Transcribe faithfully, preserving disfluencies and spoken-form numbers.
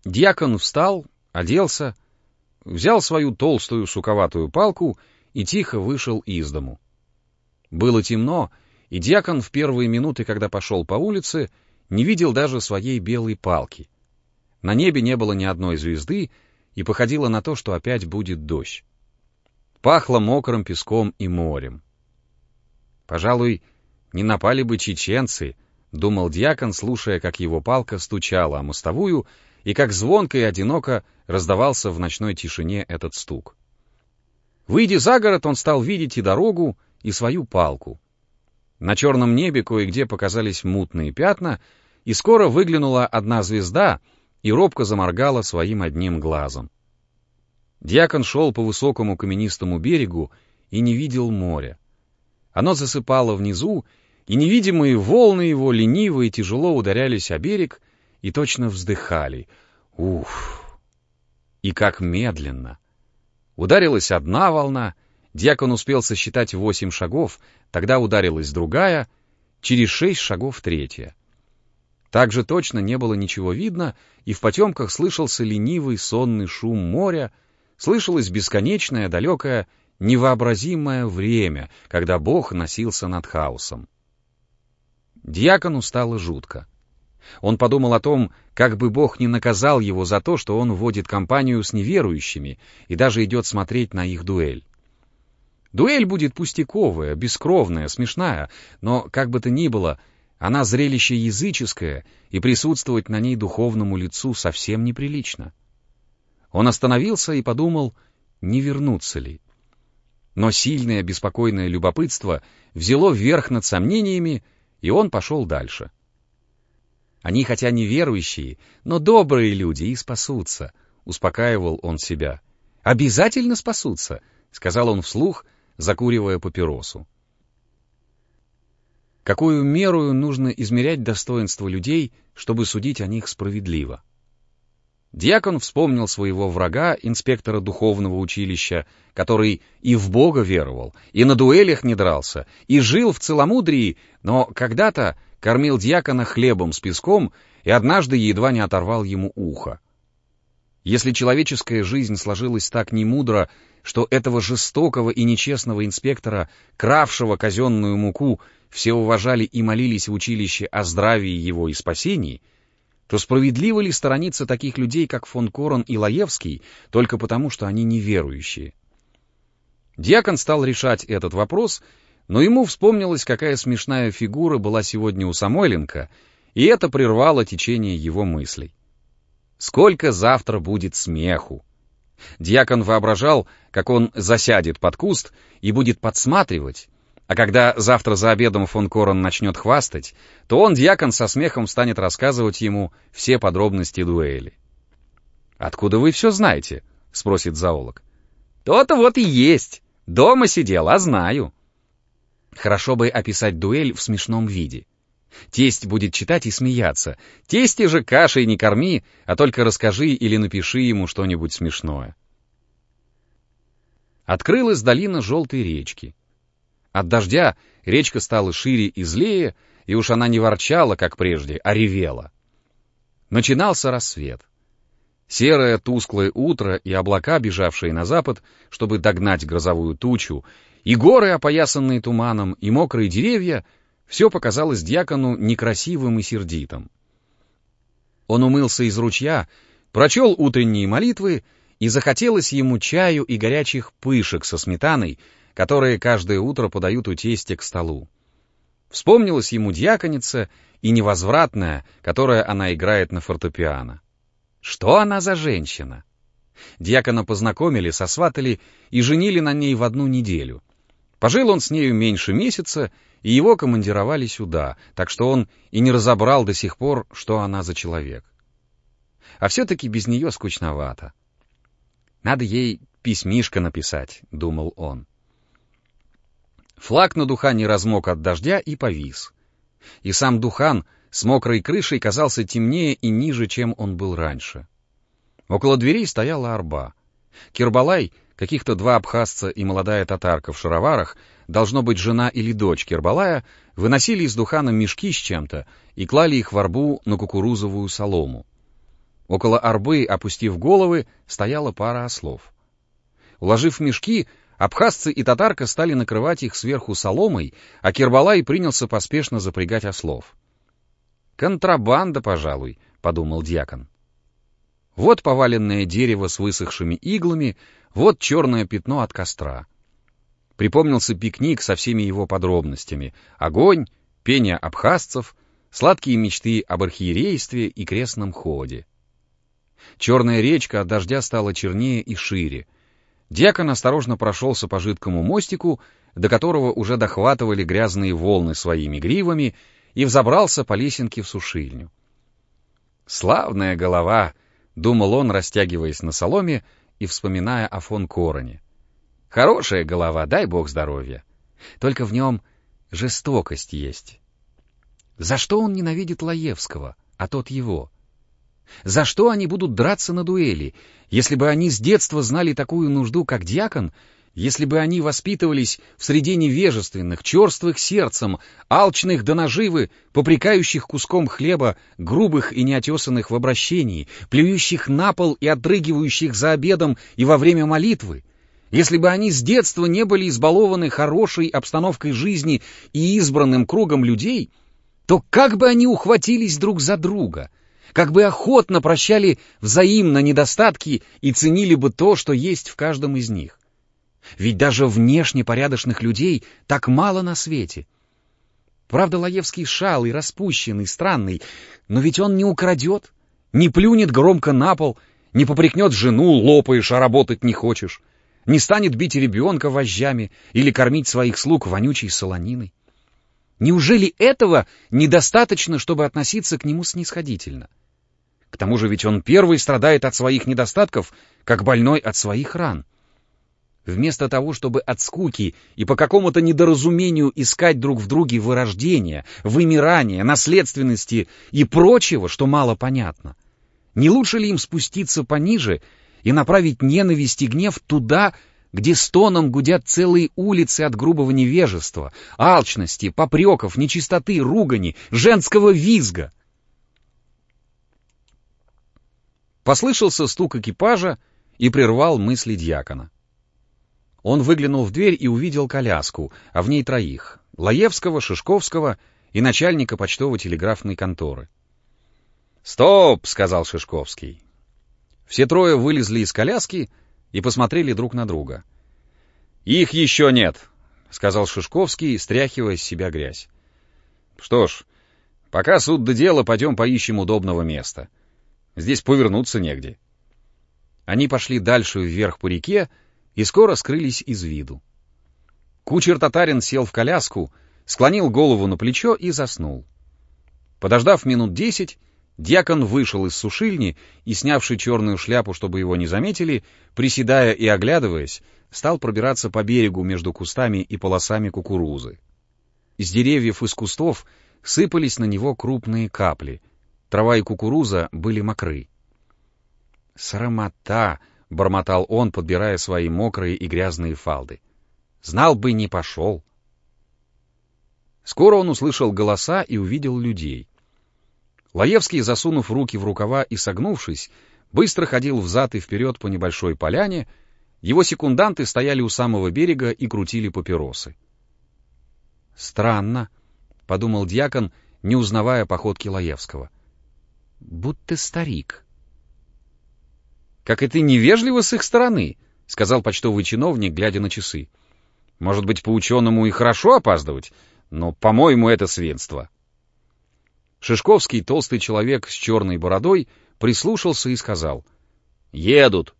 Дьякон встал, оделся, взял свою толстую суковатую палку и тихо вышел из дому. Было темно, и дьякон в первые минуты, когда пошел по улице, не видел даже своей белой палки. На небе не было ни одной звезды, и походило на то, что опять будет дождь. Пахло мокрым песком и морем. «Пожалуй, не напали бы чеченцы», — думал дьякон, слушая, как его палка стучала о мостовую, и как звонко и одиноко раздавался в ночной тишине этот стук. Выйдя за город, он стал видеть и дорогу, и свою палку. На черном небе кое-где показались мутные пятна, и скоро выглянула одна звезда и робко заморгала своим одним глазом. Дьякон шел по высокому каменистому берегу и не видел моря. Оно засыпало внизу, и невидимые волны его лениво и тяжело ударялись о берег и точно вздыхали. Уф! И как медленно! Ударилась одна волна, дьякон успел сосчитать восемь шагов, тогда ударилась другая, через шесть шагов третья. Так же точно не было ничего видно, и в потемках слышался ленивый сонный шум моря, слышалось бесконечное, далекое, невообразимое время, когда Бог носился над хаосом. Дьякону стало жутко. Он подумал о том, как бы Бог не наказал его за то, что он водит компанию с неверующими и даже идет смотреть на их дуэль. Дуэль будет пустяковая, бескровная, смешная, но, как бы то ни было, она зрелище языческое, и присутствовать на ней духовному лицу совсем неприлично. Он остановился и подумал, не вернуться ли. Но сильное беспокойное любопытство взяло верх над сомнениями, и он пошел дальше. Они хотя неверующие, но добрые люди и спасутся, успокаивал он себя. Обязательно спасутся, сказал он вслух, закуривая папиросу. Какую меру нужно измерять достоинство людей, чтобы судить о них справедливо? Дьякон вспомнил своего врага, инспектора духовного училища, который и в Бога веровал, и на дуэлях не дрался, и жил в целомудрии, но когда-то кормил дьякона хлебом с песком и однажды едва не оторвал ему ухо. Если человеческая жизнь сложилась так немудро, что этого жестокого и нечестного инспектора, кравшего казенную муку, все уважали и молились в училище о здравии его и спасении, то справедливо ли сторониться таких людей, как фон Корен и Лаевский, только потому, что они неверующие? Дьякон стал решать этот вопрос, но ему вспомнилось, какая смешная фигура была сегодня у Самойленко, и это прервало течение его мыслей. Сколько завтра будет смеху! Дьякон воображал, как он засядет под куст и будет подсматривать, а когда завтра за обедом фон Корен начнет хвастать, то он, дьякон, со смехом станет рассказывать ему все подробности дуэли. «Откуда вы все знаете?» — спросит зоолог. «То-то вот и есть. Дома сидел, а знаю». Хорошо бы описать дуэль в смешном виде. Тесть будет читать и смеяться. Тесте же кашей не корми, а только расскажи или напиши ему что-нибудь смешное. Открылась долина желтой речки. От дождя речка стала шире и злее, и уж она не ворчала, как прежде, а ревела. Начинался рассвет. Серое тусклое утро и облака, бежавшие на запад, чтобы догнать грозовую тучу, и горы, опоясанные туманом, и мокрые деревья — все показалось дьякону некрасивым и сердитым. Он умылся из ручья, прочел утренние молитвы, и захотелось ему чаю и горячих пышек со сметаной, которые каждое утро подают у тестя к столу. Вспомнилась ему дьяконица и невозвратная, которая она играет на фортепиано. Что она за женщина? Дьякона познакомили, сосватали и женили на ней в одну неделю. Пожил он с нею меньше месяца, и его командировали сюда, так что он и не разобрал до сих пор, что она за человек. А все-таки без нее скучновато. Надо ей письмишко написать, думал он. Флаг на Духане размок от дождя и повис. И сам Духан с мокрой крышей казался темнее и ниже, чем он был раньше. Около дверей стояла арба. Кирбалай, каких-то два абхазца и молодая татарка в шароварах, должно быть жена или дочь Кирбалая, выносили из Духана мешки с чем-то и клали их в арбу на кукурузовую солому. Около арбы, опустив головы, стояла пара ослов. Уложив мешки, абхазцы и татарка стали накрывать их сверху соломой, а Кербалай принялся поспешно запрягать ослов. «Контрабанда, пожалуй», — подумал дьякон. Вот поваленное дерево с высохшими иглами, вот черное пятно от костра. Припомнился пикник со всеми его подробностями: огонь, пение абхазцев, сладкие мечты об архиерействе и крестном ходе. Черная речка от дождя стала чернее и шире. Дьякон осторожно прошелся по жидкому мостику, до которого уже дохватывали грязные волны своими гривами, и взобрался по лесенке в сушильню. «Славная голова!» — думал он, растягиваясь на соломе и вспоминая о фон Короне. «Хорошая голова, дай бог здоровья. Только в нем жестокость есть. За что он ненавидит Лаевского, а тот его? За что они будут драться на дуэли, если бы они с детства знали такую нужду, как дьякон, если бы они воспитывались в среде невежественных, черствых сердцем, алчных до наживы, попрекающих куском хлеба, грубых и неотесанных в обращении, плюющих на пол и отрыгивающих за обедом и во время молитвы, если бы они с детства не были избалованы хорошей обстановкой жизни и избранным кругом людей, то как бы они ухватились друг за друга, как бы охотно прощали взаимно недостатки и ценили бы то, что есть в каждом из них. Ведь даже внешне порядочных людей так мало на свете. Правда, Лаевский шалый, распущенный, странный, но ведь он не украдет, не плюнет громко на пол, не попрекнет жену: лопаешь, а работать не хочешь, не станет бить ребенка вожжами или кормить своих слуг вонючей солониной. Неужели этого недостаточно, чтобы относиться к нему снисходительно? К тому же ведь он первый страдает от своих недостатков, как больной от своих ран. Вместо того, чтобы от скуки и по какому-то недоразумению искать друг в друге вырождения, вымирания, наследственности и прочего, что мало понятно, не лучше ли им спуститься пониже и направить ненависть и гнев туда, где стоном гудят целые улицы от грубого невежества, алчности, попреков, нечистоты, ругани, женского визга? Послышался стук экипажа и прервал мысли дьякона. Он выглянул в дверь и увидел коляску, а в ней троих — Лаевского, Шишковского и начальника почтово-телеграфной конторы. «Стоп!» — сказал Шишковский. Все трое вылезли из коляски и посмотрели друг на друга. «Их еще нет», — сказал Шишковский, стряхивая с себя грязь. «Что ж, пока суд до дела, пойдем поищем удобного места. Здесь повернуться негде». Они пошли дальше вверх по реке и скоро скрылись из виду. Кучер-татарин сел в коляску, склонил голову на плечо и заснул. Подождав минут десять, дьякон вышел из сушильни и, снявший черную шляпу, чтобы его не заметили, приседая и оглядываясь, стал пробираться по берегу между кустами и полосами кукурузы. Из деревьев и с кустов сыпались на него крупные капли. Трава и кукуруза были мокры. «Срамота!» — бормотал он, подбирая свои мокрые и грязные фалды. «Знал бы, не пошел». Скоро он услышал голоса и увидел людей. Лаевский, засунув руки в рукава и согнувшись, быстро ходил взад и вперед по небольшой поляне, его секунданты стояли у самого берега и крутили папиросы. «Странно», — подумал дьякон, не узнавая походки Лаевского. «Будто старик». «Как это невежливо с их стороны», — сказал почтовый чиновник, глядя на часы. «Может быть, по-ученому и хорошо опаздывать, но, по-моему, это свинство». Шишковский, толстый человек с черной бородой, прислушался и сказал: «Едут».